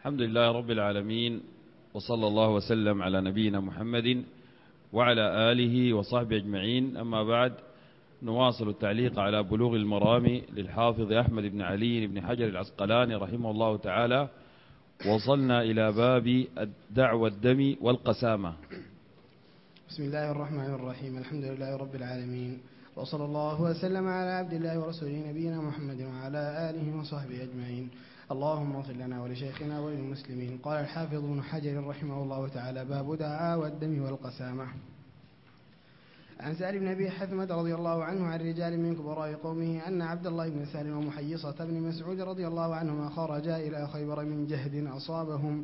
الحمد لله رب العالمين، وصلى الله وسلم على نبينا محمد وعلى آله وصحبه أجمعين. أما بعد، نواصل التعليق على بلوغ المرام للحافظ أحمد بن علي بن حجر العسقلاني رحمه الله تعالى. وصلنا إلى باب الدعوى الدم والقسامة. بسم الله الرحمن الرحيم. الحمد لله رب العالمين، وصلى الله وسلم على عبد الله ورسوله نبينا محمد وعلى آله وصحبه أجمعين. اللهم اغفر لنا ولشيخنا وللمسلمين. قال الحافظ ابن حجر رحمه الله تعالى: باب دعاوى الدم والقسامة. عن سهل بن أبي حثمة رضي الله عنه عن رجال من كبراء قومه أن عبد الله بن سهل ومحيصة بن مسعود رضي الله عنهما خرجا إلى خيبر من جهد أصابهم،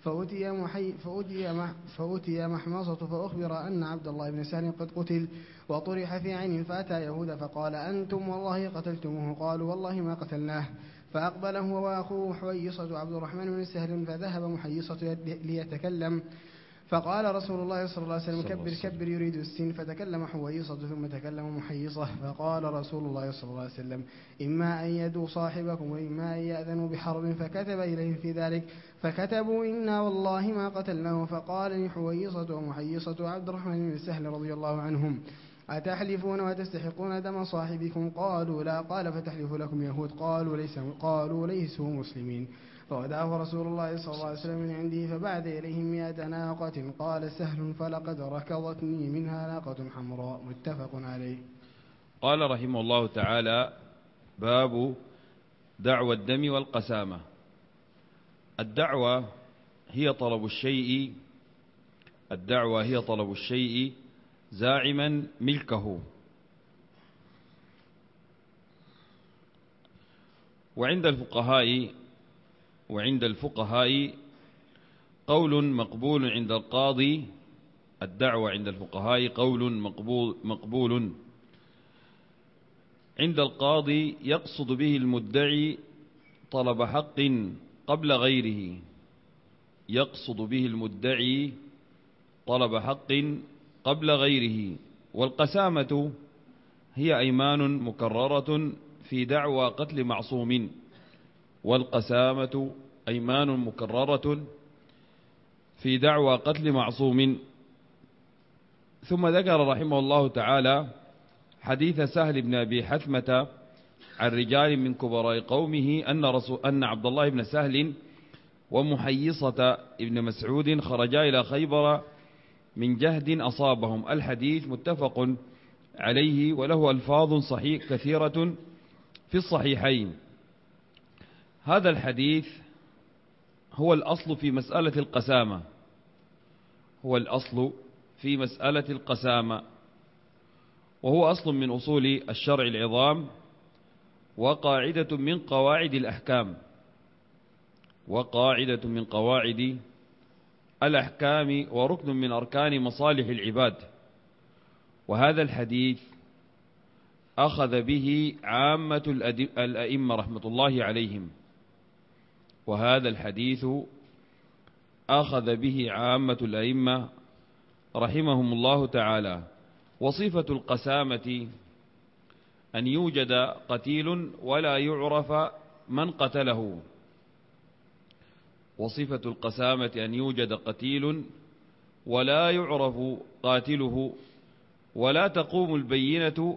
فأتي محمصة فأخبر أن عبد الله بن سهل قد قتل وطرح في عين، فأتى يهود فقال: أنتم والله قتلتموه؟ قالوا: والله ما قتلناه. فأقبل هو وأخوه حويصة عبد الرحمن بن سهل، فذهب محيصة ليتكلم، فقال رسول الله صلى الله عليه وسلم: كبر كبر يريد السن. فتكلم حويصة ثم تكلم محيصة، فقال رسول الله صلى الله عليه وسلم: إما أن يدوا صاحبكم وإما أن يأذنوا بحرب. فكتب إليهم في ذلك، فكتبوا: إنا والله ما قتلناه. فقال لحويصة ومحيصة عبد الرحمن بن سهل رضي الله عنهم: أتحلفون وتستحقون دم صاحبكم؟ قالوا: لا. قال: فتحلف لكم يهود؟ قالوا: ليسوا مسلمين. فودعه رسول الله صلى الله عليه وسلم من عنده، فبعث إليهم 100 ناقة. قال سهل: فلقد ركضتني منها ناقة حمراء. متفق عليه. قال رحمه الله تعالى: باب دعوى الدم والقسامة. الدعوة هي طلب الشيء زاعما ملكه. وعند الفقهاء قول مقبول عند القاضي. الدعوة عند الفقهاء قول مقبول عند القاضي، يقصد به المدعي طلب حق قبل غيره. والقسامة هي أيمان مكررة في دعوى قتل معصوم. ثم ذكر رحمه الله تعالى حديث سهل بن أبي حثمة عن رجال من كبراء قومه أن عبد الله بن سهل ومحيصة ابن مسعود خرجا إلى خيبر من جهد أصابهم. الحديث متفق عليه، وله ألفاظ صحيح كثيرة في الصحيحين. هذا الحديث هو الأصل في مسألة القسامة، وهو أصل من أصول الشرع العظام، وقاعدة من قواعد الأحكام، وركن من أركان مصالح العباد. وهذا الحديث أخذ به عامة الأئمة رحمة الله عليهم. رحمهم الله تعالى. وصفة القسامة أن يوجد قتيل ولا يعرف من قتله. قاتله، ولا تقوم البينة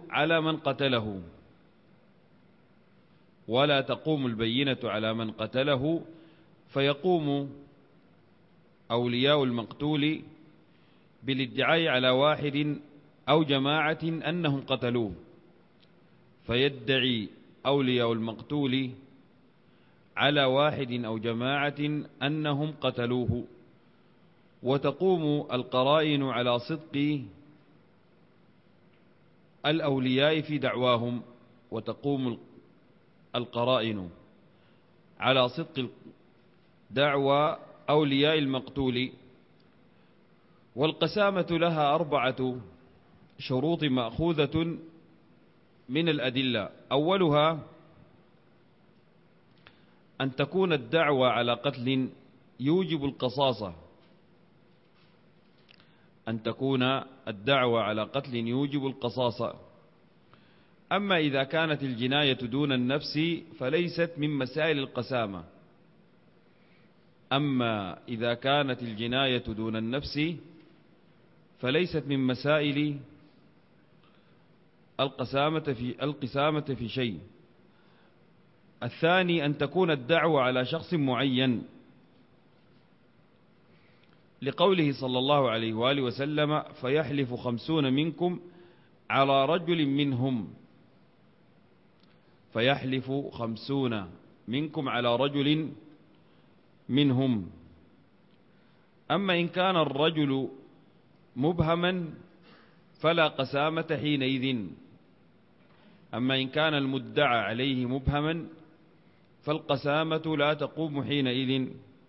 على من قتله، فيقوم أولياء المقتول بالادعاء على واحد أو جماعة أنهم قتلوه، فيدعي أولياء المقتول على واحد أو جماعة أنهم قتلوه، وتقوم القرائن على صدق الأولياء في دعواهم. دعوى أولياء المقتول. والقسامة لها 4 شروط مأخوذة من الأدلة. أولها أن تكون الدعوى على قتل يوجب القصاص. أما إذا كانت الجناية دون النفس فليست من مسائل القسامة. أما إذا كانت الجناية دون النفس فليست من مسائل القسامة في شيء. الثاني أن تكون الدعوة على شخص معين، لقوله صلى الله عليه وآله وسلم: فيحلف 50 منكم على رجل منهم. فيحلف 50 منكم على رجل منهم. أما إن كان الرجل مبهما فلا قسامة حينئذ. أما إن كان المدعى عليه مبهما فالقسامة لا تقوم حينئذ.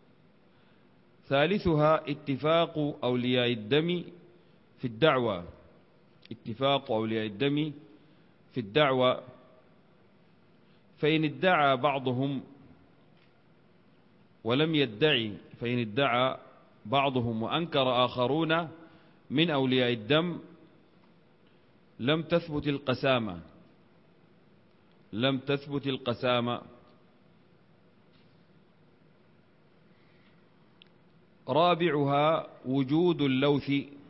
ثالثها اتفاق أولياء الدم في الدعوة. اتفاق أولياء الدم في الدعوة، فإن ادعى بعضهم ولم يدعي، فإن ادعى بعضهم وأنكر آخرون من أولياء الدم لم تثبت القسامة. لم تثبت القسامة. رابعها وجود اللوث.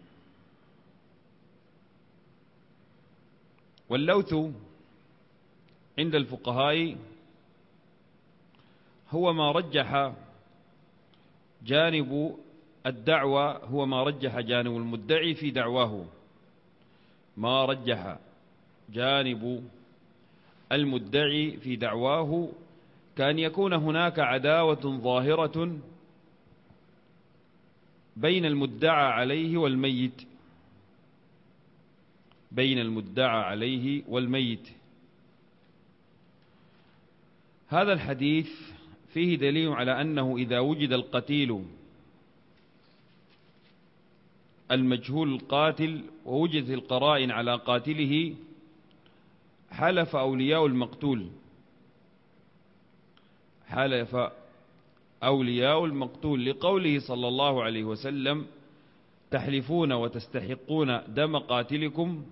واللوث عند الفقهاء هو ما رجح جانب الدعوة، هو ما رجح جانب المدعي في دعواه، ما رجح جانب المدعي في دعواه، كأن يكون هناك عداوة ظاهرة بين المدعى عليه والميت، بين المدعى عليه والميت. هذا الحديث فيه دليل على أنه إذا وجد القتيل المجهول القاتل ووجدت القرائن على قاتله حلف أولياء المقتول، حلف أولياء المقتول، لقوله صلى الله عليه وسلم: تحلفون وتستحقون دم قاتلكم.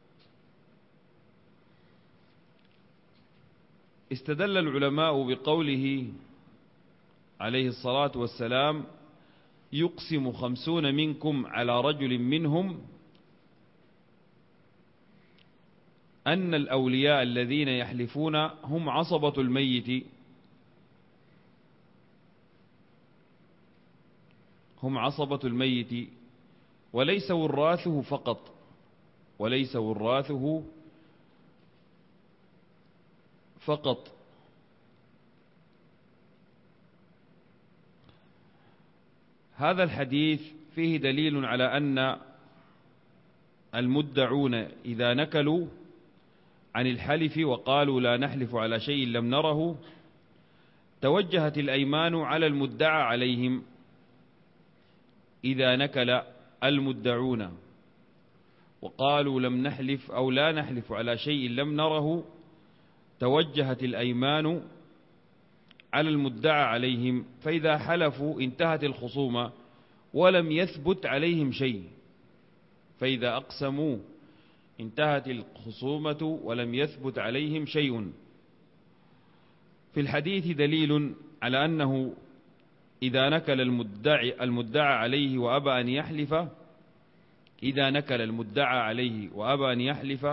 استدل العلماء بقوله عليه الصلاة والسلام: يقسم 50 منكم على رجل منهم، أن الأولياء الذين يحلفون هم عصبة الميت، هم عصبة الميت وليس وراثه فقط، وليس وراثه فقط. هذا الحديث فيه دليل على أن المدعون إذا نكلوا عن الحلف وقالوا لا نحلف على شيء لم نره، توجهت الأيمان على المدعى عليهم. إذا نكل المدعون وقالوا لم نحلف أو لا نحلف على شيء لم نره، توجهت الأيمان على المدعى عليهم، فإذا حلفوا انتهت الخصومة ولم يثبت عليهم شيء، فإذا أقسموا انتهت الخصومة ولم يثبت عليهم شيء. في الحديث دليل على أنه إذا نكل المدعى عليه وأبى أن يحلف، إذا نكل المدعى عليه وأبى أن يحلف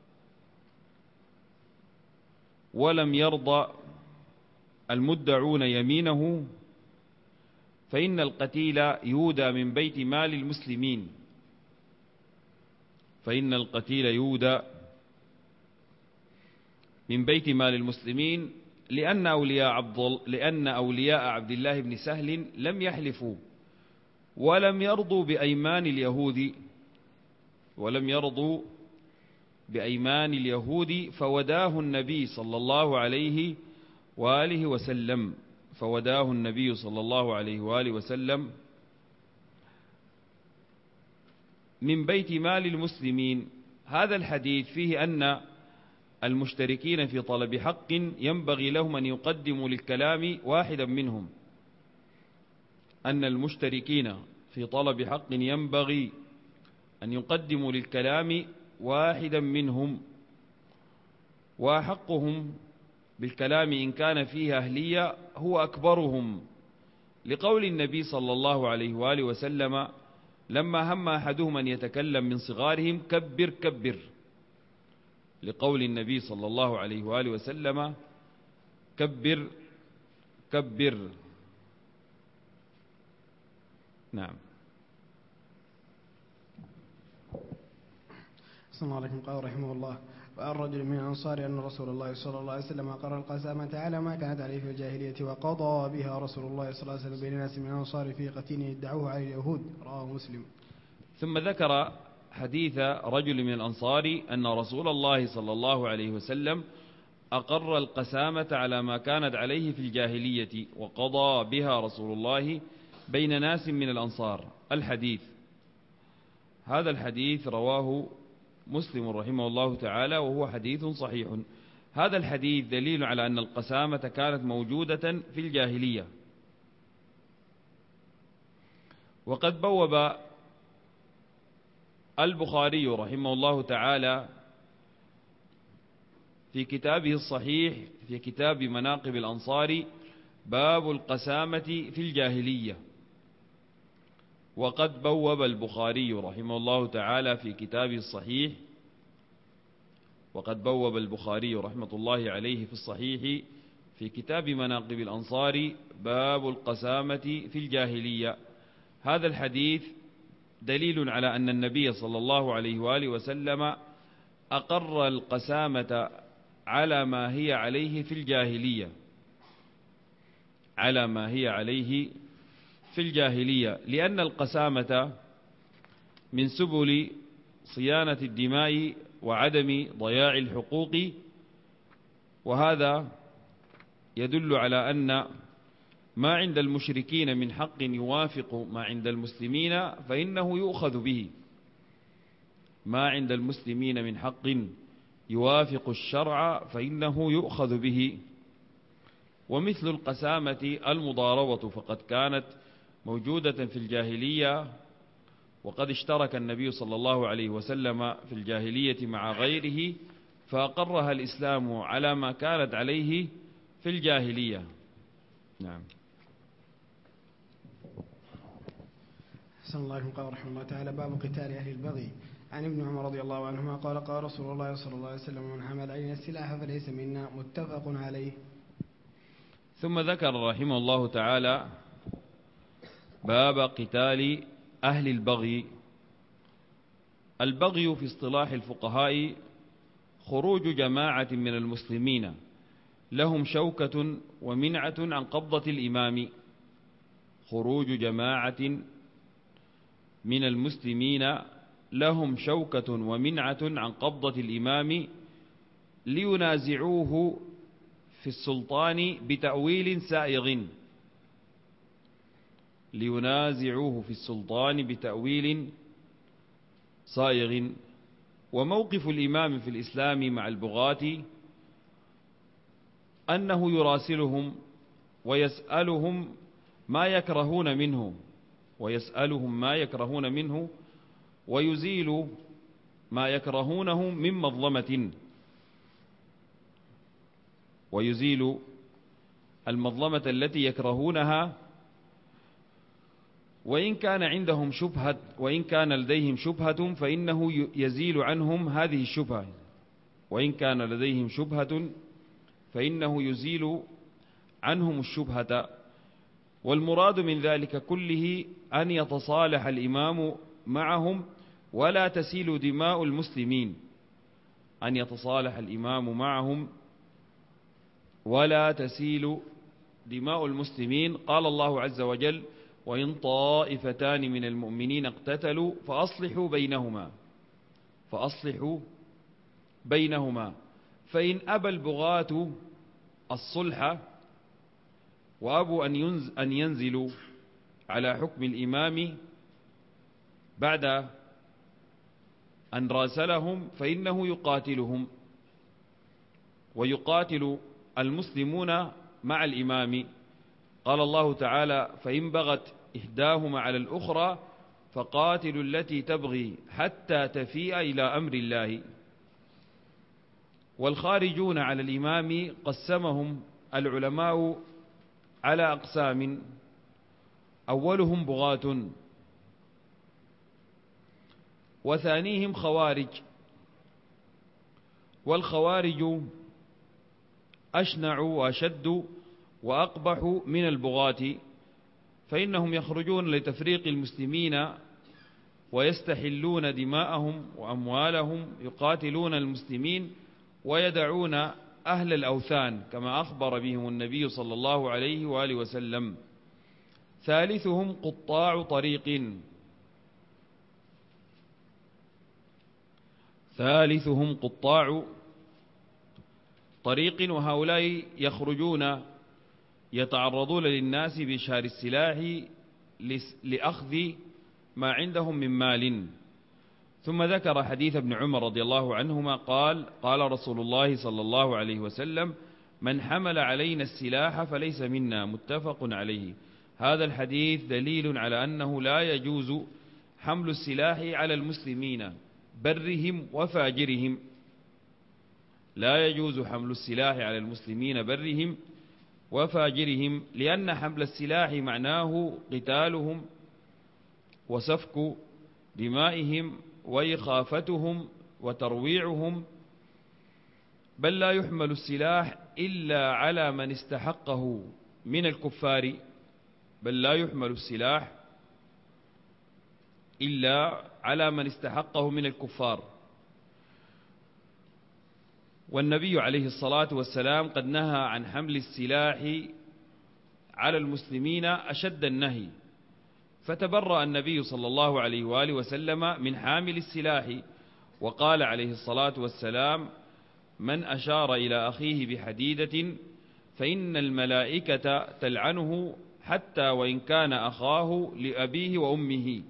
ولم يرضى المدعون يمينه، فإن القتيل يودى من بيت مال المسلمين، فإن القتيل يودى من بيت مال المسلمين، لأن أولياء عبد الله بن سهل لم يحلفوا ولم يرضوا بأيمان اليهود، ولم يرضوا بأيمان اليهود، فوداه النبي صلى الله عليه وآله وسلم، فوداه النبي صلى الله عليه وآله وسلم من بيت مال المسلمين. هذا الحديث فيه أن المشتركين في طلب حق ينبغي لهم أن يقدموا للكلام واحدا منهم، أن المشتركين في طلب حق ينبغي أن يقدموا للكلام واحدا منهم، وأحقهم بالكلام إن كان فيه أهلية هو أكبرهم، لقول النبي صلى الله عليه وآله وسلم لما هم أحدهم أن يتكلم من صغارهم كبر كبر، لقول النبي صلى الله عليه وآله وسلم كبر كبر. نعم. صلى الله عليه قال رحمه الله: وعن رجل من الأنصار أن رسول الله صلى الله عليه وسلم أقر القسامة على ما كانت عليه في الجاهلية وقضى بها رسول الله صلى الله عليه وسلم بين الناس من الأنصار في قتيل ادعوه على اليهود. رواه مسلم. ثم ذكر حديث رجل من الأنصار أن رسول الله صلى الله عليه وسلم أقر القسامة على ما كانت عليه في الجاهلية وقضى بها رسول الله بين ناس من الأنصار. الحديث، هذا الحديث رواه مسلم رحمه الله تعالى وهو حديث صحيح. هذا الحديث دليل على أن القسامة كانت موجودة في الجاهلية. وقد بوب البخاري رحمه الله تعالى في كتابه الصحيح في كتاب مناقب الأنصار باب القسامة في الجاهلية. وقد بوب البخاري رحمه الله تعالى في كتابه الصحيح وقد بوب البخاري رحمة الله عليه في الصحيح في كتاب مناقب الأنصار باب القسامة في الجاهلية. هذا الحديث دليل على أن النبي صلى الله عليه وآله وسلم أقر القسامة على ما هي عليه في الجاهلية، على ما هي عليه في الجاهلية، لأن القسامة من سبل صيانة الدماء وعدم ضياع الحقوق، وهذا يدل على أن ما عند المشركين من حق يوافق ما عند المسلمين فإنه يؤخذ به، ما عند المسلمين من حق يوافق الشرع فإنه يؤخذ به. ومثل القسامة المضاربة فقد كانت موجودة في الجاهلية، وقد اشترك النبي صلى الله عليه وسلم في الجاهلية مع غيره فأقرها الإسلام على ما كانت عليه في الجاهلية. نعم. صلى الله عليه وسلم رحمه الله تعالى باب قتال أهل البغي. عن ابن عمر رضي الله عنهما قال قال رسول الله صلى الله عليه وسلم: من حمل علينا السلاح فليس منا. متفق عليه. ثم ذكر رحمه الله تعالى باب قتال أهل البغي. البغي في اصطلاح الفقهاء خروج جماعة من المسلمين لهم شوكة ومنعة عن قبضة الإمام، خروج جماعة من المسلمين لهم شوكة ومنعة عن قبضة الإمام لينازعوه في السلطان بتأويل سائغ، لينازعوه في السلطان بتأويل صائغ. وموقف الإمام في الإسلام مع البغاة أنه يراسلهم ويسألهم ما يكرهون منه ويزيل ما يكرهونه من مظلمة، ويزيل المظلمة التي يكرهونها، وإن كان لديهم شبهة فإنه يزيل عنهم هذه الشبهة، وإن كان لديهم شبهة فإنه يزيل عنهم الشبهة. والمراد من ذلك كله أن يتصالح الإمام معهم ولا تسيل دماء المسلمين، أن يتصالح الإمام معهم ولا تسيل دماء المسلمين. قال الله عز وجل: وإن طائفتان من المؤمنين اقتتلوا فأصلحوا بينهما فإن أبى البغاة الصلح وأبوا أن ينزلوا على حكم الإمام بعد أن راسلهم فإنه يقاتلهم، ويقاتل المسلمون مع الإمام. قال الله تعالى: فإن بغت إحداهما على الأخرى فقاتلوا التي تبغي حتى تفيء إلى أمر الله. والخارجون على الإمام قسمهم العلماء على أقسام: أولهم بغاة وثانيهم خوارج، والخوارج أشنع وأشد وأقبح من البغاة، فإنهم يخرجون لتفريق المسلمين ويستحلون دماءهم وأموالهم، يقاتلون المسلمين ويدعون أهل الأوثان كما أخبر بهم النبي صلى الله عليه وآله وسلم. ثالثهم قطاع طريق، ثالثهم قطاع طريق، وهؤلاء يخرجون يتعرضون للناس بإشهار السلاح لأخذ ما عندهم من مال. ثم ذكر حديث ابن عمر رضي الله عنهما قال: قال رسول الله صلى الله عليه وسلم: من حمل علينا السلاح فليس منا، متفق عليه. هذا الحديث دليل على أنه لا يجوز حمل السلاح على المسلمين برهم وفاجرهم، لا يجوز حمل السلاح على المسلمين برهم وفاجرهم، لأن حمل السلاح معناه قتالهم وسفك دمائهم وإخافتهم وترويعهم، بل لا يحمل السلاح إلا على من استحقه من الكفار، بل لا يحمل السلاح إلا على من استحقه من الكفار. والنبي عليه الصلاة والسلام قد نهى عن حمل السلاح على المسلمين أشد النهي، فتبرأ النبي صلى الله عليه وآله وسلم من حامل السلاح، وقال عليه الصلاة والسلام: من أشار إلى أخيه بحديدة فإن الملائكة تلعنه حتى وإن كان أخاه لأبيه وأمه.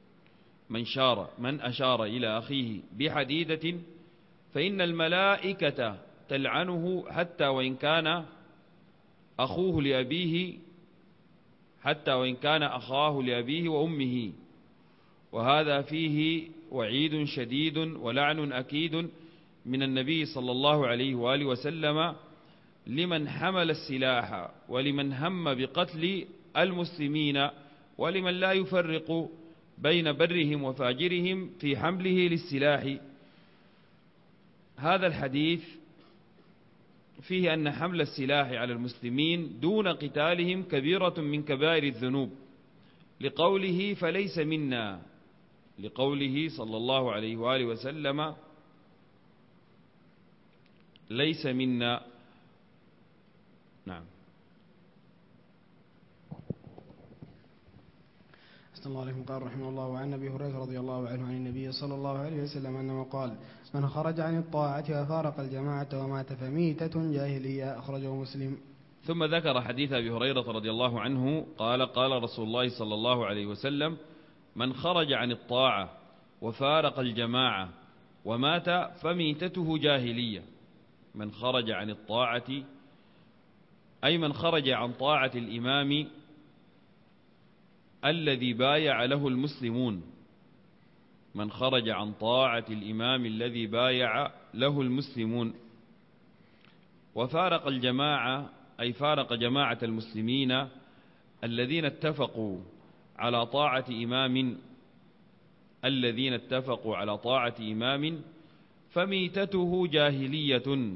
من أشار إلى أخيه بحديدة فإن الملائكة تلعنه حتى وإن كان أخوه لأبيه، حتى وإن كان أخاه لأبيه وأمه. وهذا فيه وعيد شديد ولعن أكيد من النبي صلى الله عليه وآله وسلم لمن حمل السلاح ولمن هم بقتل المسلمين ولمن لا يفرق بين برهم وفاجرهم في حمله للسلاح. هذا الحديث فيه أن حمل السلاح على المسلمين دون قتالهم كبيرة من كبائر الذنوب، لقوله فليس منا، لقوله صلى الله عليه وآله وسلم ليس منا. نعم. أحسن الله عليكم. قال رحمه الله: وعن أبي هريرة رضي الله عنه عن النبي صلى الله عليه وسلم أنه قال: من خرج عن الطاعة وفارق الجماعة ومات فميتة جاهلية، أخرجه مسلم. ثم ذكر حديث أبي هريرة رضي الله عنه قال: قال رسول الله صلى الله عليه وسلم: من خرج عن الطاعة وفارق الجماعة ومات فميتته جاهلية. من خرج عن الطاعة أي من خرج عن طاعة الإمام الذي بايع له المسلمون، من خرج عن طاعة الإمام الذي بايع له المسلمون. وفارق الجماعة أي فارق جماعة المسلمين الذين اتفقوا على طاعة إمام، الذين اتفقوا على طاعة إمام فميتته جاهلية،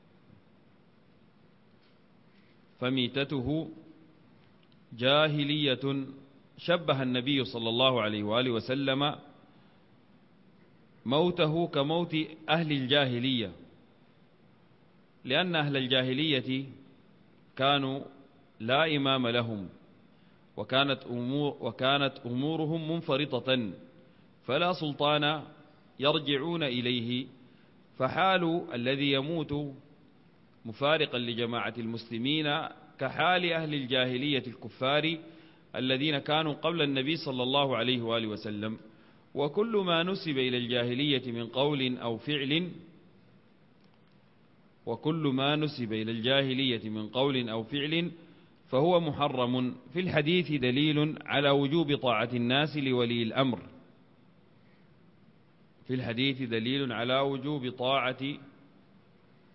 فميتته جاهلية. شبه النبي صلى الله عليه وآله وسلم موته كموت أهل الجاهلية، لأن أهل الجاهلية كانوا لا إمام لهم، وكانت أمورهم منفرطة فلا سلطان يرجعون إليه، فحال الذي يموت مفارقا لجماعة المسلمين كحال أهل الجاهلية الكفار الذين كانوا قبل النبي صلى الله عليه وآله وسلم. وكل ما نسب إلى الجاهلية من قول أو فعل، وكل ما نسب إلى الجاهلية من قول أو فعل فهو محرم. في الحديث دليل على وجوب طاعة الناس لولي الأمر، في الحديث دليل على وجوب طاعة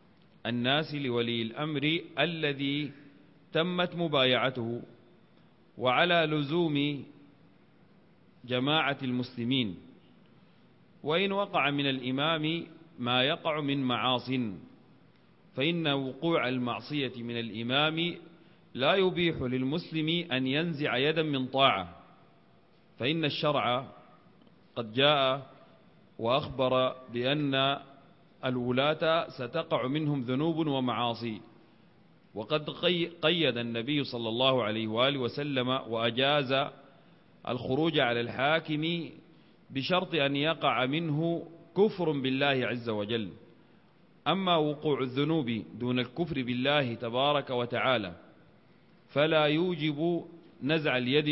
الناس لولي الأمر الذي تمت مبايعته، وعلى لزوم جماعة المسلمين، وإن وقع من الإمام ما يقع من معاصٍ، فإن وقوع المعصية من الإمام لا يبيح للمسلم أن ينزع يدا من طاعة، فإن الشرع قد جاء وأخبر بأن الولاة ستقع منهم ذنوب ومعاصي، وقد قيد النبي صلى الله عليه وآله وسلم وأجاز الخروج على الحاكم بشرط أن يقع منه كفر بالله عز وجل. أما وقوع الذنوب دون الكفر بالله تبارك وتعالى فلا يوجب نزع اليد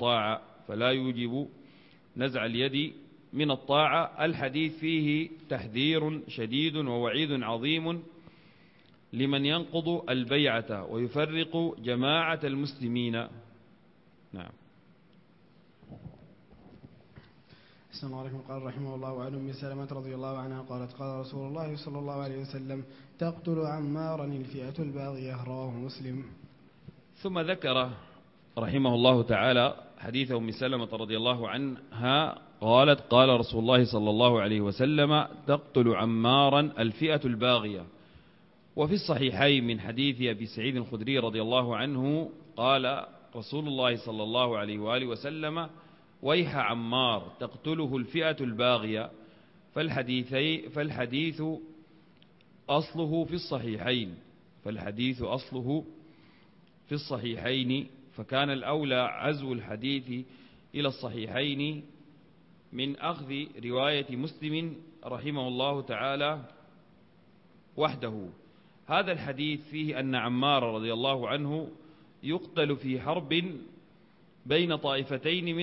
من الطاعة. الحديث فيه تحذير شديد ووعيد عظيم لمن ينقض البيعة ويفرق جماعة المسلمين. نعم. أحسن الله عليكم. قال رحمه الله: وعن أم سلمة رضي الله عنها قالت: قال رسول الله صلى الله عليه وسلم: تقتل عمارا الفئة الباغية. رواه مسلم. ثم ذكر رحمه الله تعالى حديث أم سلمة رضي الله عنها قالت: قال رسول الله صلى الله عليه وسلم: تقتل عمارا الفئة الباغية. وفي الصحيحين من حديث أبي سعيد الخدري رضي الله عنه قال رسول الله صلى الله عليه وآله وسلم: ويح عمار تقتله الفئة الباغية. فالحديث أصله في الصحيحين، فكان الأولى عزو الحديث إلى الصحيحين من أخذ رواية مسلم رحمه الله تعالى وحده. هذا الحديث فيه أن عمار رضي الله عنه يقتل في حرب بين طائفتين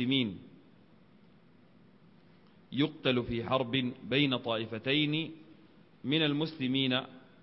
من المسلمين،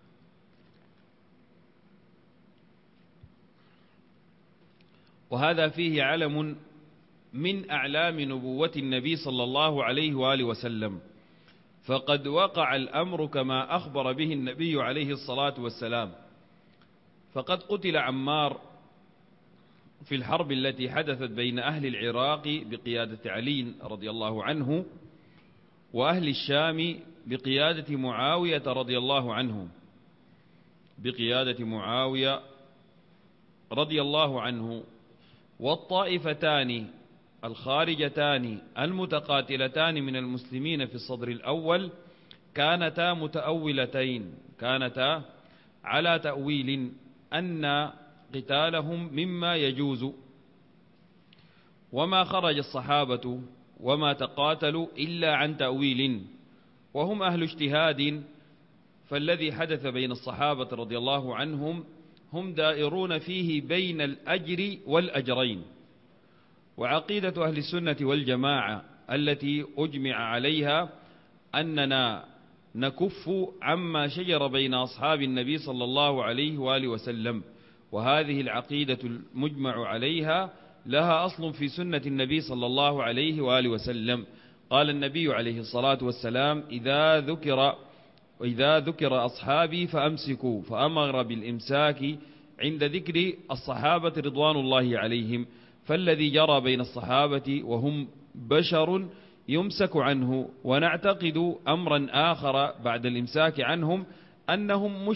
وهذا فيه علم من أعلام نبوة النبي صلى الله عليه وآله وسلم، فقد وقع الأمر كما أخبر به النبي عليه الصلاة والسلام. فقد قتل عمار في الحرب التي حدثت بين أهل العراق بقيادة علي رضي الله عنه وأهل الشام بقيادة معاوية رضي الله عنه، والطائفتان الخارجتان المتقاتلتان من المسلمين في الصدر الأول كانتا متأولتين، كانتا على تأويل أن قتالهم مما يجوز، وما خرج الصحابة وما تقاتلوا إلا عن تأويل، وهم أهل اجتهاد. فالذي حدث بين الصحابة رضي الله عنهم هم دائرون فيه بين الأجر والأجرين. وعقيدة أهل السنة والجماعة التي أجمع عليها أننا نكف عما شجر بين أصحاب النبي صلى الله عليه وآله وسلم، وهذه العقيدة المجمع عليها لها أصل في سنة النبي صلى الله عليه وآله وسلم. قال النبي عليه الصلاة والسلام: إذا ذكر أصحابي فأمسكوا، فأمر بالإمساك عند ذكر الصحابة رضوان الله عليهم. فالذي جرى بين الصحابة وهم بشر يمسك عنه، ونعتقد أمرا آخر بعد الإمساك عنهم أنهم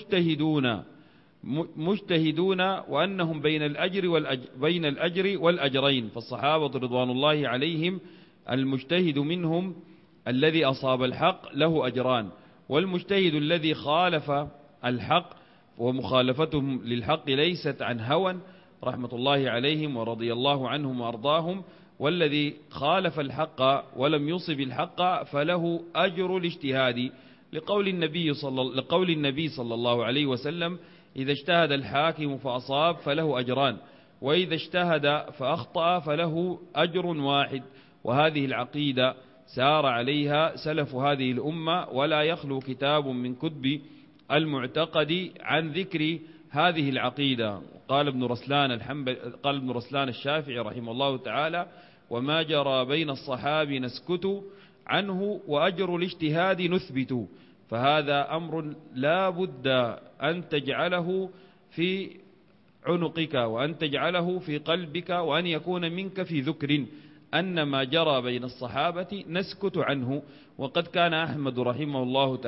مجتهدون وأنهم بين الأجر والأجرين. فالصحابة رضوان الله عليهم المجتهد منهم الذي أصاب الحق له أجران، والمجتهد الذي خالف الحق ومخالفتهم للحق ليست عن هوى رحمة الله عليهم ورضي الله عنهم وأرضاهم، والذي خالف الحق ولم يصب الحق فله أجر الاجتهاد، لقول النبي صلى الله عليه وسلم: إذا اجتهد الحاكم فأصاب فله أجران، وإذا اجتهد فأخطأ فله أجر واحد. وهذه العقيدة سار عليها سلف هذه الأمة، ولا يخلو كتاب من كتب المعتقد عن ذكر هذه العقيدة. قال ابن رسلان الشافعي رحمه الله تعالى: وما جرى بين الصحاب نسكت عنه، وأجر الاجتهاد نثبت. فهذا أمر لا بد أن تجعله في عنقك وأن تجعله في قلبك وأن يكون منك في ذكر أن ما جرى بين الصحابة نسكت عنه. وقد كان أحمد رحمه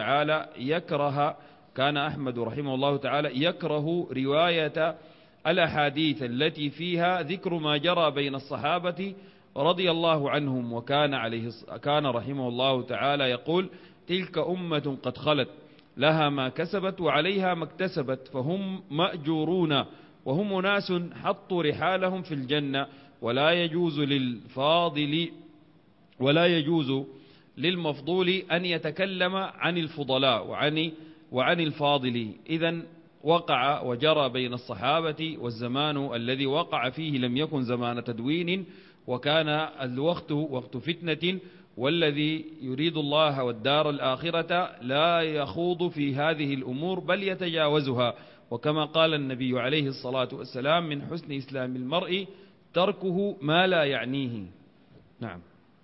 الله تعالى يكره رواية الأحاديث التي فيها ذكر ما جرى بين الصحابة رضي الله عنهم. كان رحمه الله تعالى يقول: تلك أمة قد خلت لها ما كسبت وعليها ما اكتسبت فهم مأجورون وهم ناس حطوا رحالهم في الجنة، ولا يجوز للمفضول أن يتكلم عن الفضلاء وعن الفاضل. إذن وقع وجرى بين الصحابة، والزمان الذي وقع فيه لم يكن زمان تدوين، وكان الوقت وقت فتنة، والذي يريد الله والدار الآخرة لا يخوض في هذه الأمور بل يتجاوزها. وكما قال النبي عليه الصلاة والسلام: من حسن إسلام المرء تركه ما لا يعنيه. نعم.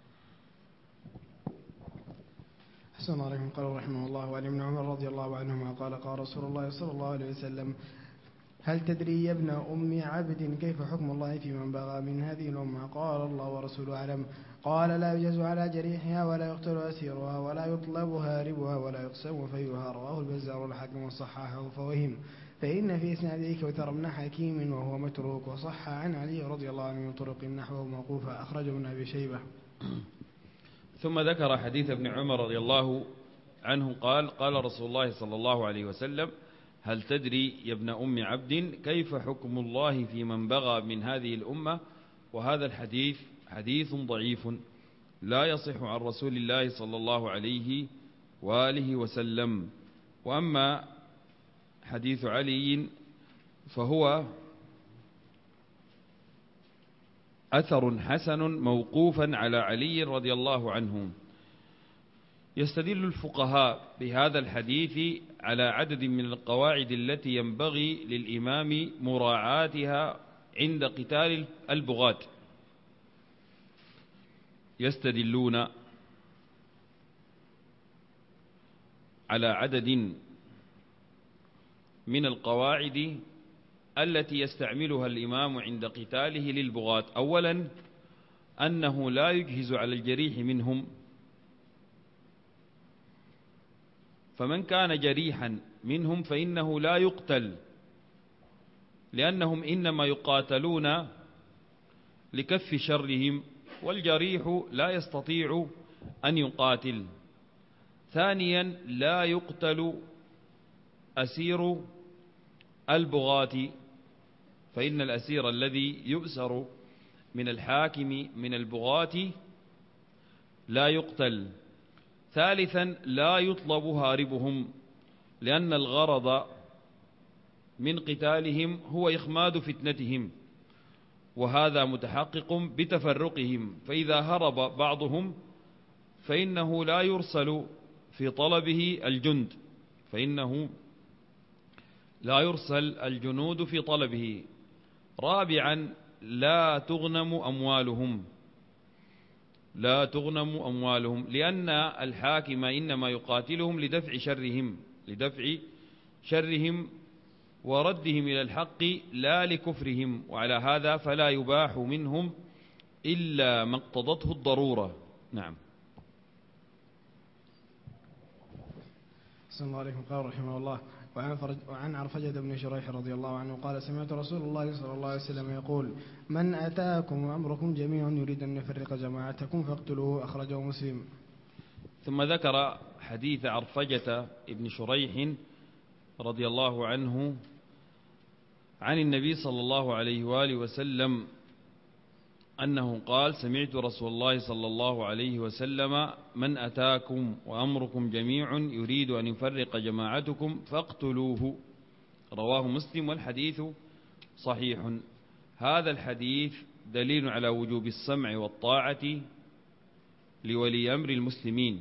أحسن عليكم. قال رحمه الله: وعن ابن عمر رضي الله عنهما قال: قال رسول الله صلى الله عليه وسلم: هل تدري يا ابن أم عبد كيف حكم الله في من بغى من هذه الأمة؟ قال: الله ورسوله أعلم. قال: لا يجز على جريحها ولا يقتل أسيرها ولا يطلب هاربها ولا يقسم فيها. رواه البزار والحاكم وصححه فوهم، فإن في إسناده كوثر بن حكيم وهو متروك. وصح عن علي رضي الله عنه من طرق نحوه موقوفا، أخرجه ابن أبي شيبة. ثم ذكر حديث ابن عمر رضي الله عنه قال: قال رسول الله صلى الله عليه وسلم: هل تدري يا ابن أم عبد كيف حكم الله في من بغى من هذه الأمة؟ وهذا الحديث حديث ضعيف لا يصح عن رسول الله صلى الله عليه وآله وسلم. وأما حديث علي فهو أثر حسن موقوفا على علي رضي الله عنه. يستدل الفقهاء بهذا الحديث على عدد من القواعد التي ينبغي للإمام مراعاتها عند قتال البغاة. يستدلون على عدد من القواعد التي يستعملها الإمام عند قتاله للبغاة. أولا، أنه لا يجهز على الجريح منهم، فمن كان جريحا منهم فإنه لا يقتل، لأنهم إنما يقاتلون لكف شرهم، والجريح لا يستطيع أن يقاتل. ثانيا، لا يقتل أسير البغاة، فإن الأسير الذي يؤسر من الحاكم من البغاة لا يقتل. ثالثا، لا يطلب هاربهم، لأن الغرض من قتالهم هو إخماد فتنتهم، وهذا متحقق بتفرقهم، فإذا هرب بعضهم فإنه لا يرسل في طلبه الجند، فإنه لا يرسل الجنود في طلبه. رابعا، لا تغنم أموالهم، لأن الحاكم إنما يقاتلهم لدفع شرهم وردهم إلى الحق لا لكفرهم، وعلى هذا فلا يباح منهم إلا ما اقتضته الضرورة. نعم. السلام عليكم. قال رحمه الله: وعن عرفجة بن شريح رضي الله عنه قال: سمعت رسول الله صلى الله عليه وسلم يقول: من أتاكم وأمركم جميع يريد أن يفرق جماعتكم فاقتلوه، أخرجه مسلم. ثم ذكر حديث عرفجة بن شريح رضي الله عنه عن النبي صلى الله عليه وآله وسلم أنه قال: سمعت رسول الله صلى الله عليه وسلم: من أتاكم وأمركم جميع يريد أن يفرق جماعتكم فاقتلوه، رواه مسلم، والحديث صحيح. هذا الحديث دليل على وجوب السمع والطاعة لولي أمر المسلمين.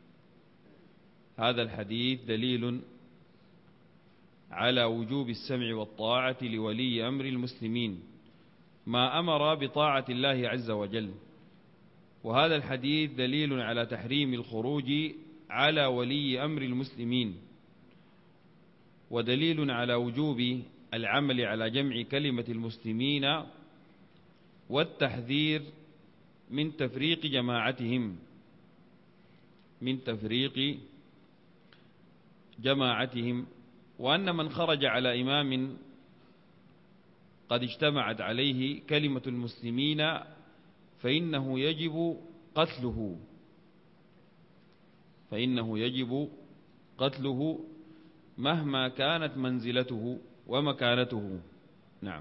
هذا الحديث دليل على وجوب السمع والطاعة لولي أمر المسلمين ما أمر بطاعة الله عز وجل. وهذا الحديث دليل على تحريم الخروج على ولي أمر المسلمين، ودليل على وجوب العمل على جمع كلمة المسلمين والتحذير من تفريق جماعتهم وأن من خرج على إمام قد اجتمعت عليه كلمة المسلمين فإنه يجب قتله مهما كانت منزلته ومكانته. نعم.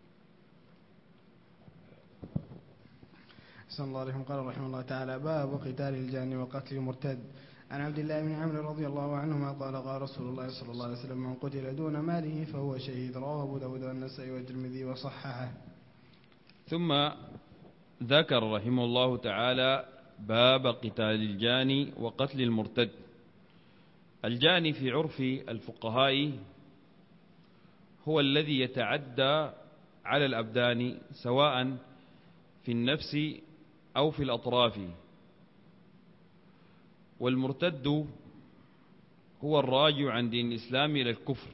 أحسن الله عليكم. قال رحمه الله تعالى: باب قتال الجاني وقتل المرتد. عن عبد الله بن عمرو رضي الله عنهما قال: قال رسول الله صلى الله عليه وسلم: من قتل دون ماله فهو شهيد. رواه أبو داود والنسائي والترمذي وصححه. ثم ذكر رحمه الله تعالى باب قتال الجاني وقتل المرتد. الجاني في عرف الفقهاء هو الذي يتعدى على الأبدان سواء في النفس أو في الأطراف، والمرتد هو الراجع عن دين الإسلام إلى الكفر،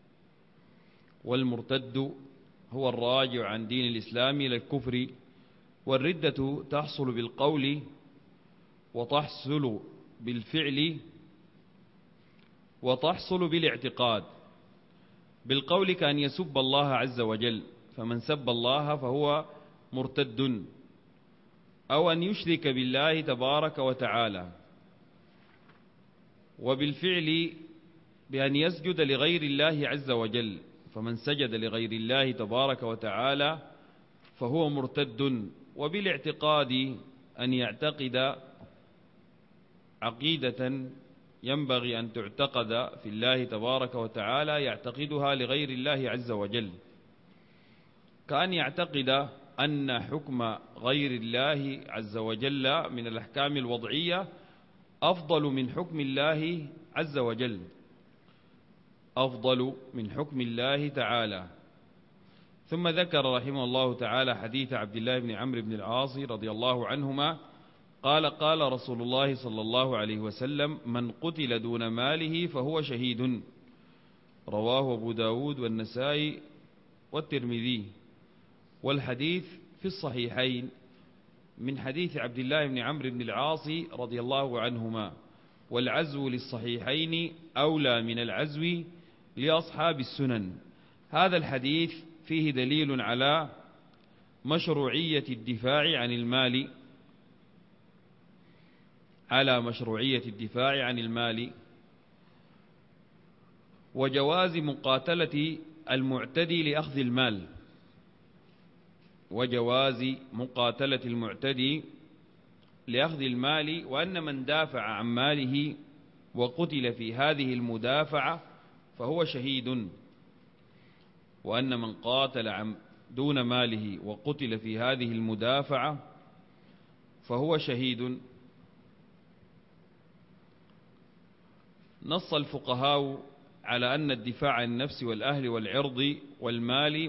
والردة تحصل بالقول وتحصل بالفعل وتحصل بالاعتقاد. بالقول كأن يسب الله عز وجل، فمن سب الله فهو مرتد، أو أن يشرك بالله تبارك وتعالى. وبالفعل بأن يسجد لغير الله عز وجل، فمن سجد لغير الله تبارك وتعالى فهو مرتد. وبالاعتقاد أن يعتقد عقيدة ينبغي أن تعتقد في الله تبارك وتعالى يعتقدها لغير الله عز وجل، كأن يعتقد أن حكم غير الله عز وجل من الأحكام الوضعية أفضل من حكم الله عز وجل، أفضل من حكم الله تعالى. ثم ذكر رحمه الله تعالى حديث عبد الله بن عمرو بن العاص رضي الله عنهما قال: قال رسول الله صلى الله عليه وسلم: من قتل دون ماله فهو شهيد. رواه أبو داود والنسائي والترمذي. والحديث في الصحيحين من حديث عبد الله بن عمرو بن العاص رضي الله عنهما، والعزو للصحيحين أولى من العزو لأصحاب السنن. هذا الحديث فيه دليل على مشروعية الدفاع عن المال، وجواز مقاتلة المعتدي لأخذ المال، وأن من دافع عن ماله وقتل في هذه المدافعة فهو شهيد، وأن من قاتل دون ماله وقتل في هذه المدافعة فهو شهيد. نص الفقهاء على أن الدفاع عن النفس والأهل والعرض والمال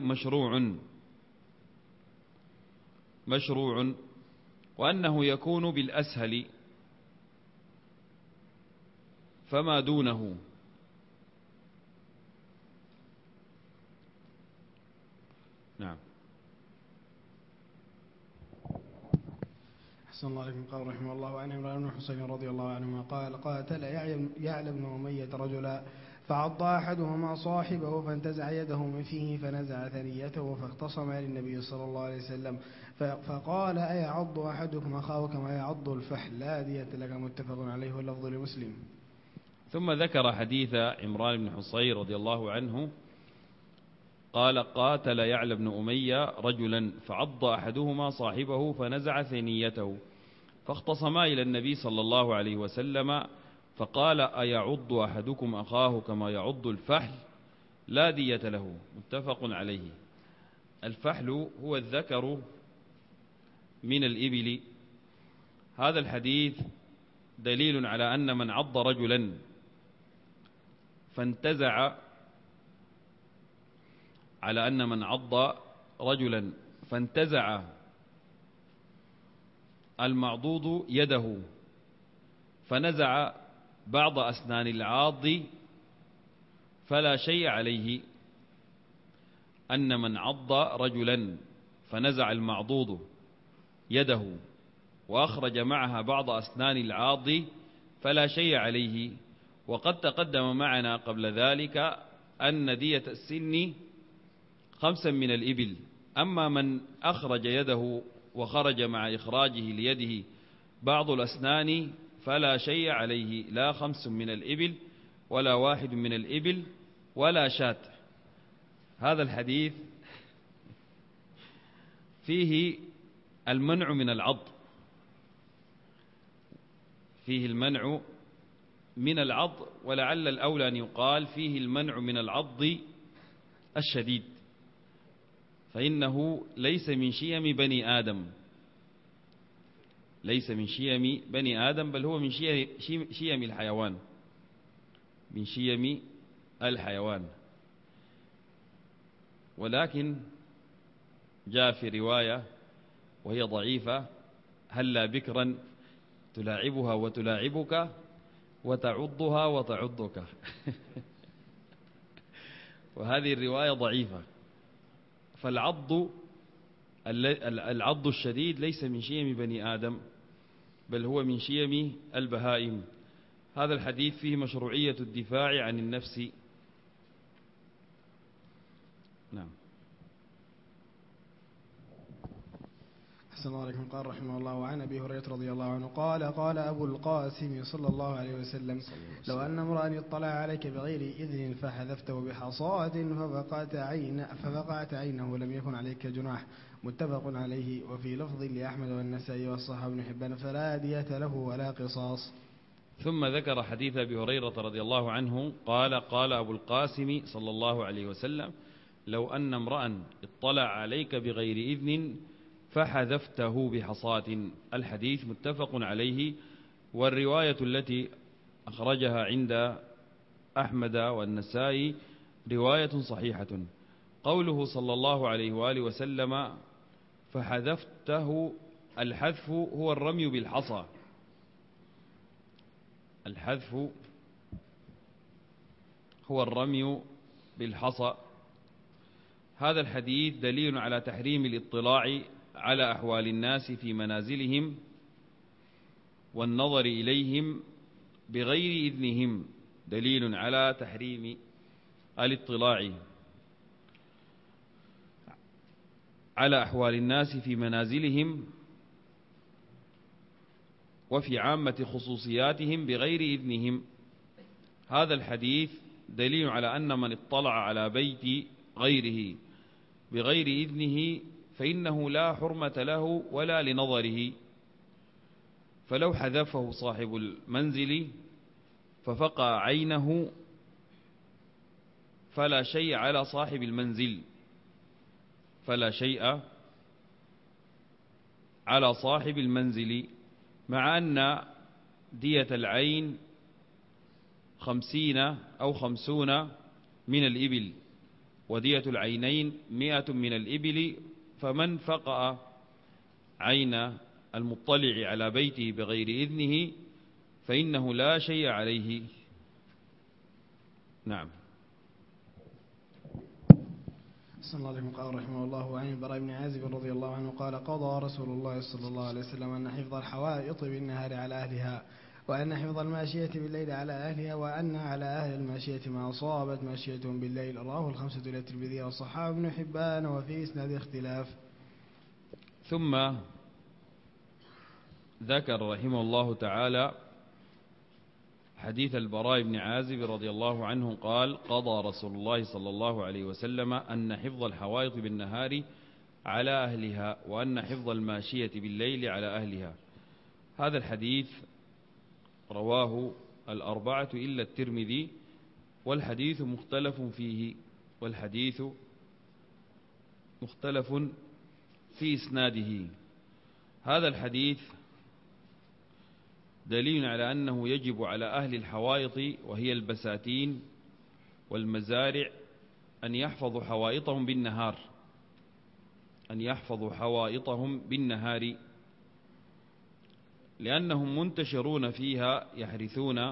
مشروع، وأنه يكون بالأسهل فما دونه. نعم. أحسن الله عليكم. قال رحمه الله: عن عمران بن حسين رضي الله عنهما قال: قاتل يعلى بن أمية رجلا فعض أحدهما صاحبه فانتزع يده من فيه فنزع ثنيته فاختصم للنبي صلى الله عليه وسلم فقال: أيعض أحدكم أخاه كما يعض الفحل؟ لا دية لك. متفق عليه واللفظ لمسلم. ثم ذكر حديث عمران بن حسين رضي الله عنه قال: قاتل يعلى بن أمية رجلا فعض أحدهما صاحبه فنزع ثنيته فاختصما إلى النبي صلى الله عليه وسلم فقال: أيعض أحدكم أخاه كما يعض الفحل؟ لا دية له. متفق عليه. الفحل هو الذكر من الإبل. هذا الحديث دليل على أن من عض رجلا فانتزع المعضوض يده فنزع بعض أسنان العاض فلا شيء عليه، أن من عض رجلا فنزع المعضوض يده وأخرج معها بعض أسنان العاض فلا شيء عليه. وقد تقدم معنا قبل ذلك أن دية السن 5 من الإبل. أما من أخرج يده وخرج مع إخراجه ليده بعض الأسنان فلا شيء عليه، لا 5 من الإبل ولا 1 من الإبل ولا شاة. هذا الحديث فيه المنع من العض، فيه المنع من العض، ولعل الأولى أن يقال فيه المنع من العض الشديد، فإنه ليس من شيم بني آدم، ليس من شيم بني آدم، بل هو من شيم الحيوان، من شيم الحيوان. ولكن جاء في رواية وهي ضعيفة: هلا بكرا تلاعبها وتلاعبك وتعضها وتعضك. وهذه الرواية ضعيفة. فالعض الشديد ليس من شيم بني آدم، بل هو من شيم البهائم. هذا الحديث فيه مشروعية الدفاع عن النفس. نعم. أحسن الله عليكم. قال رحمه الله: وعن أبي هريرة رضي الله عنه قال: قال أبو القاسم صلى الله عليه وسلم: لو أن امرأ اطلع عليك بغير إذن فحذفته بحصاة ففقعت عينه لم يكن عليك جناح. متفق عليه. وفي لفظ لأحمد والنسائي والصحابة بن حبان: فلا دية له ولا قصاص. ثم ذكر حديث أبي هريرة رضي الله عنه قال: قال أبو القاسم صلى الله عليه وسلم: لو أن امرأ اطلع عليك بغير إذن فحذفته بحصاة. الحديث متفق عليه. والرواية التي أخرجها عند أحمد والنسائي رواية صحيحة. قوله صلى الله عليه وآله وسلم فحذفته، الحذف هو الرمي بالحصى، الحذف هو الرمي بالحصى. هذا الحديث دليل على تحريم الاطلاع على أحوال الناس في منازلهم والنظر إليهم بغير إذنهم، دليل على تحريم الاطلاع على أحوال الناس في منازلهم وفي عامة خصوصياتهم بغير إذنهم. هذا الحديث دليل على أن من اطلع على بيت غيره بغير إذنه فإنه لا حرمة له ولا لنظره. فلو حذفه صاحب المنزل ففقع عينه فلا شيء على صاحب المنزل، فلا شيء على صاحب المنزل، مع أن دية العين 50 أو 50 من الإبل، ودية العينين 100 من الإبل. فمن فقع عين المطلع على بيته بغير إذنه فإنه لا شيء عليه. نعم. صلى الله عليه وسلم. قال رحمه الله: وعن البراء بن عازب رضي الله عنه قال: قضى رسول الله صلى الله عليه وسلم أن حفظ الحوائط بالنهار على أهلها، وأن حفظ الماشية بالليل على أهلها، وأن على أهل الماشية ما أصابت ماشيتهم بالليل. رواه الخمسة إلى الترمذي والصحابة بن حبان، وفي إسناد اختلاف. ثم ذكر رحمه الله تعالى حديث البراء بن عازب رضي الله عنه قال: قضى رسول الله صلى الله عليه وسلم أن حفظ الحوائط بالنهار على أهلها، وأن حفظ الماشية بالليل على أهلها. هذا الحديث رواه الأربعة إلا الترمذي، والحديث مختلف فيه، والحديث مختلف في إسناده. هذا الحديث دليل على أنه يجب على أهل الحوائط وهي البساتين والمزارع أن يحفظوا حوائطهم بالنهار، أن يحفظوا حوائطهم بالنهار، لأنهم منتشرون فيها يحرثون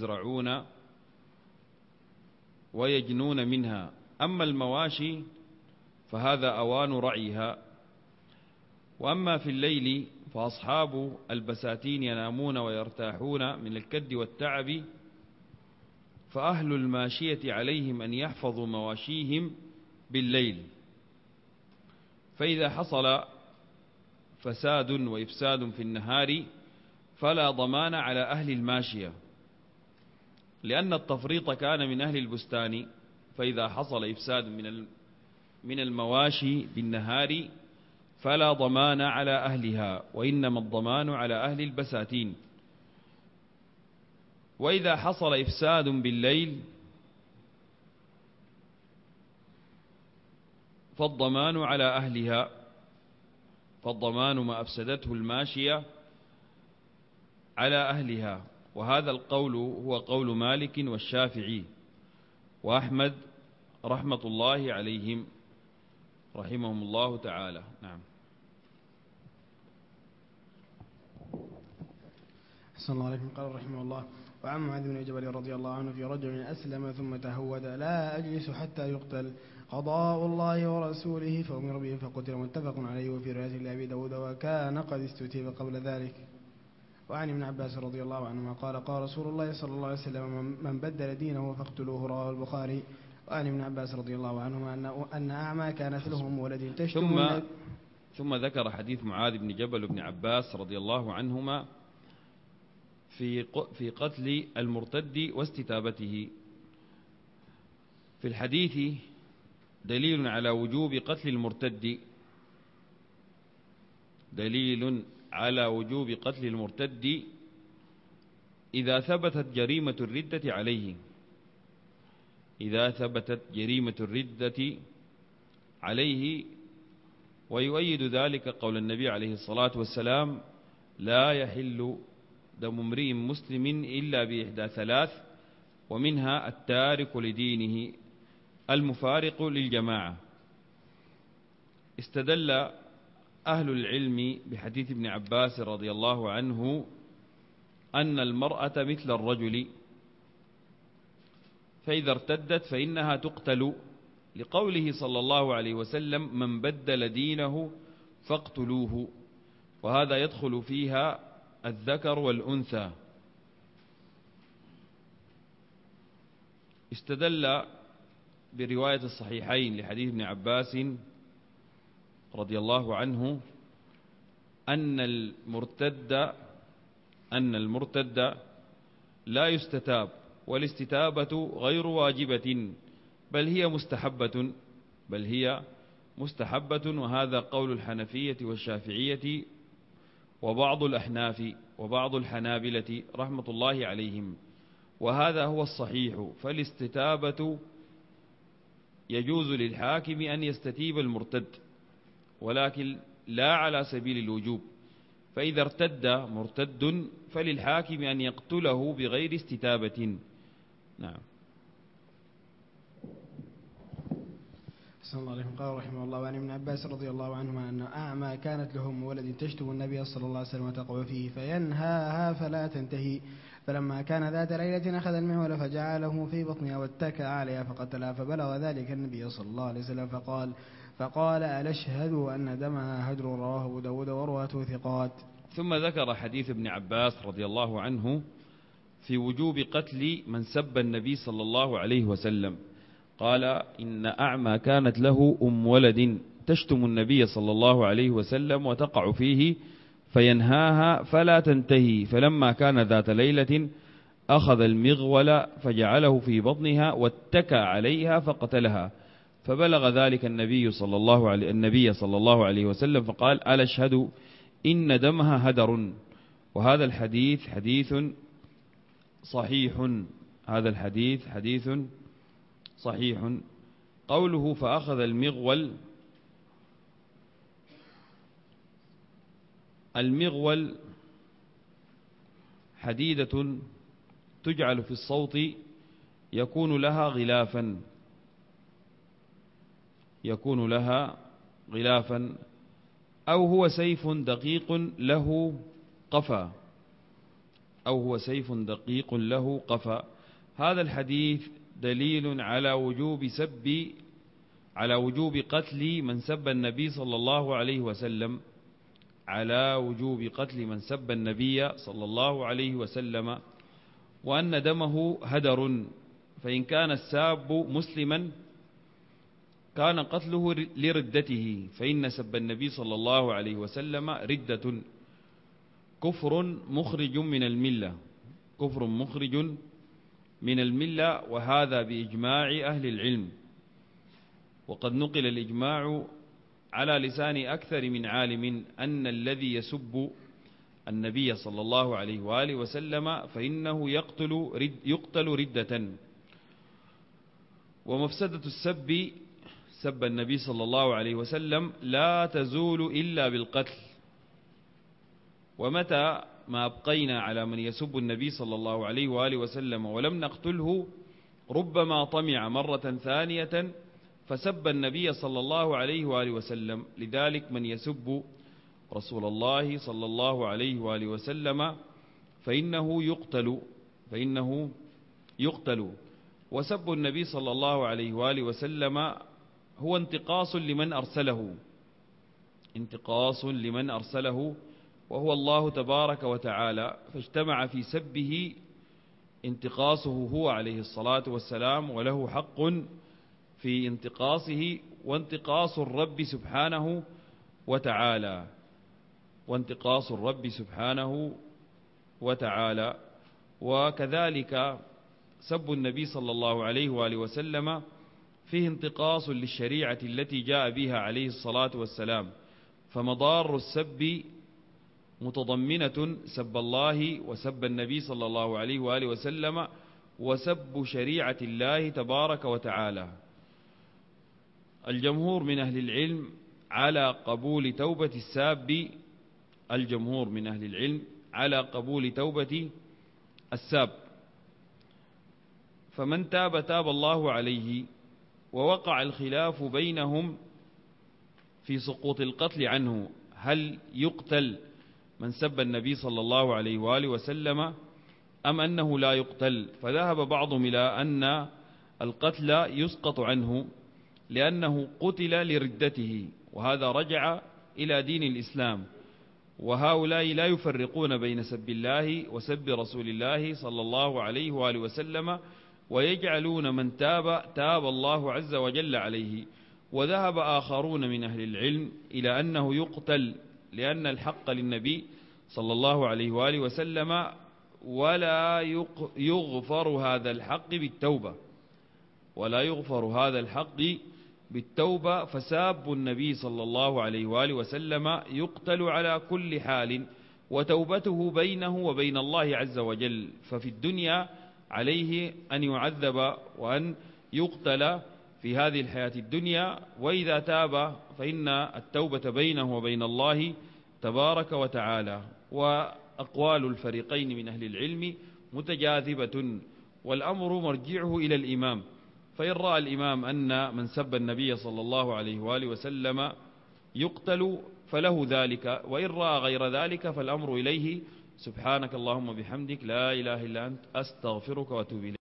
ويزرعون ويجنون منها. أما المواشي فهذا أوان رعيها. وأما في الليل فأصحاب البساتين ينامون ويرتاحون من الكد والتعب، فأهل الماشية عليهم أن يحفظوا مواشيهم بالليل، فإذا حصل فساد وإفساد في النهار فلا ضمان على أهل الماشية، لأن التفريط كان من أهل البستان، فإذا حصل إفساد من المواشي بالنهار فلا ضمان على أهلها، وإنما الضمان على أهل البساتين. وإذا حصل إفساد بالليل فالضمان على أهلها، فالضمان ما أفسدته الماشية على أهلها. وهذا القول هو قول مالك والشافعي وأحمد رحمة الله عليهم رحمهم الله تعالى. نعم. أحسن الله عليكم. قال رحمه الله: وعن معاذ بن جبل رضي الله عنه في رجل أسلم ثم تهود: لا أجلس حتى يقتل، قضاء الله ورسوله، فأمر به فقتل. متفق عليه. وفي رواية لأبي داود: وكان قد استتيب قبل ذلك. وعن ابن عباس رضي الله عنهما قال: قال رسول الله صلى الله عليه وسلم: من بدل دينه فاقتلوه. رواه البخاري. وعن ابن عباس رضي الله عنهما أن أعمى كانت لهم ولد تشتم. ثم ذكر حديث معاذ بن جبل وابن عباس رضي الله عنهما في قتل المرتد واستتابته. في الحديث دليل على وجوب قتل المرتد، دليل على وجوب قتل المرتد إذا ثبتت جريمة الردة عليه، إذا ثبتت جريمة الردة عليه. ويؤيد ذلك قول النبي عليه الصلاة والسلام: لا يحل دم امرئ مسلم إلا بإحدى ثلاث، ومنها التارك لدينه المفارق للجماعة. استدل أهل العلم بحديث ابن عباس رضي الله عنه أن المرأة مثل الرجل، فإذا ارتدت فإنها تقتل، لقوله صلى الله عليه وسلم: من بدل دينه فاقتلوه. وهذا يدخل فيها الذكر والأنثى. استدل برواية الصحيحين لحديث ابن عباس رضي الله عنه أن المرتد لا يستتاب، والاستتابة غير واجبة بل هي مستحبة. وهذا قول الحنفية والشافعية وبعض الأحناف وبعض الحنابلة رحمة الله عليهم، وهذا هو الصحيح. فالاستتابة يجوز للحاكم أن يستتيب المرتد، ولكن لا على سبيل الوجوب. فإذا ارتد مرتد فللحاكم أن يقتله بغير استتابة. نعم. صلى الله عليه وسلم. قال رحمه الله: وعن ابن عباس رضي الله عنهما أن أعمى كانت لهم ولد تشتم النبي صلى الله عليه وسلم وتقع فيه فينهاها فلا تنتهي، فلما كان ذات ليلة أخذ المعول فجعله في بطنها واتكى عليها فقتلها، فبلغ ذلك النبي صلى الله عليه وسلم فقال: ألا أشهد أن دمها هدر. رواه أبو داود ورواته ثقات. ثم ذكر حديث ابن عباس رضي الله عنه في وجوب قتل من سب النبي صلى الله عليه وسلم. قال: إن أعمى كانت له ولد تشتم النبي صلى الله عليه وسلم وتقع فيه فينهاها فلا تنتهي، فلما كان ذات ليلة أخذ المغول فجعله في بطنها واتكى عليها فقتلها، فبلغ ذلك النبي صلى الله عليه وسلم فقال: ألا أشهد إن دمها هدر. وهذا الحديث حديث صحيح، هذا الحديث حديث صحيح. قوله فأخذ المغول حديدة تجعل في الصوت يكون لها غلافا أو هو سيف دقيق له قفا. هذا الحديث دليل على وجوب سب على وجوب قتل من سب النبي صلى الله عليه وسلم، على وجوب قتل من سب النبي صلى الله عليه وسلم، وأن دمه هدر، فإن كان الساب مسلما كان قتله لردته، فإن سب النبي صلى الله عليه وسلم ردة، كفر مخرج من الملة، كفر مخرج من الملة، وهذا بإجماع أهل العلم. وقد نقل الإجماع على لسان أكثر من عالم أن الذي يسب النبي صلى الله عليه وآله وسلم فإنه يقتل ردة. ومفسدة السب، سب النبي صلى الله عليه وسلم، لا تزول إلا بالقتل، ومتى ما أبقينا على من يسب النبي صلى الله عليه وآله وسلم ولم نقتله ربما طمع مرة ثانية فسب النبي صلى الله عليه وآله وسلم. لذلك من يسب رسول الله صلى الله عليه وآله وسلم فإنه يقتل. وسب النبي صلى الله عليه وآله وسلم هو انتقاص لمن أرسله وهو الله تبارك وتعالى، فاجتمع في سبه انتقاصه هو عليه الصلاة والسلام، وله حق في انتقاصه، وانتقاص الرب سبحانه وتعالى وكذلك سب النبي صلى الله عليه وآله وسلم فيه انتقاص للشريعة التي جاء بها عليه الصلاة والسلام، فمضار السب متضمنة سب الله وسب النبي صلى الله عليه وآله وسلم وسب شريعة الله تبارك وتعالى. الجمهور من أهل العلم على قبول توبة الساب، الجمهور من أهل العلم على قبول توبة الساب، فمن تاب تاب الله عليه. ووقع الخلاف بينهم في سقوط القتل عنه، هل يقتل من سب النبي صلى الله عليه وآله وسلم أم أنه لا يقتل؟ فذهب بعضهم إلى أن القتل يسقط عنه لأنه قتل لردته، وهذا رجع إلى دين الإسلام. وهؤلاء لا يفرقون بين سب الله وسب رسول الله صلى الله عليه وآله وسلم، ويجعلون من تاب الله عز وجل عليه. وذهب آخرون من أهل العلم إلى أنه يقتل لأن الحق للنبي صلى الله عليه وآله وسلم، ولا يغفر هذا الحق بالتوبة، فساب النبي صلى الله عليه وآله وسلم يقتل على كل حال، وتوبته بينه وبين الله عز وجل، ففي الدنيا عليه أن يعذب وأن يقتل في هذه الحياة الدنيا، وإذا تاب فإن التوبة بينه وبين الله تبارك وتعالى. وأقوال الفريقين من أهل العلم متجاذبة، والأمر مرجعه إلى الإمام، فإن رأى الإمام أن من سب النبي صلى الله عليه وآله وسلم يقتل فله ذلك، وإن رأى غير ذلك فالأمر إليه. سبحانك اللهم بحمدك، لا إله إلا أنت، أستغفرك وأتوب إليك.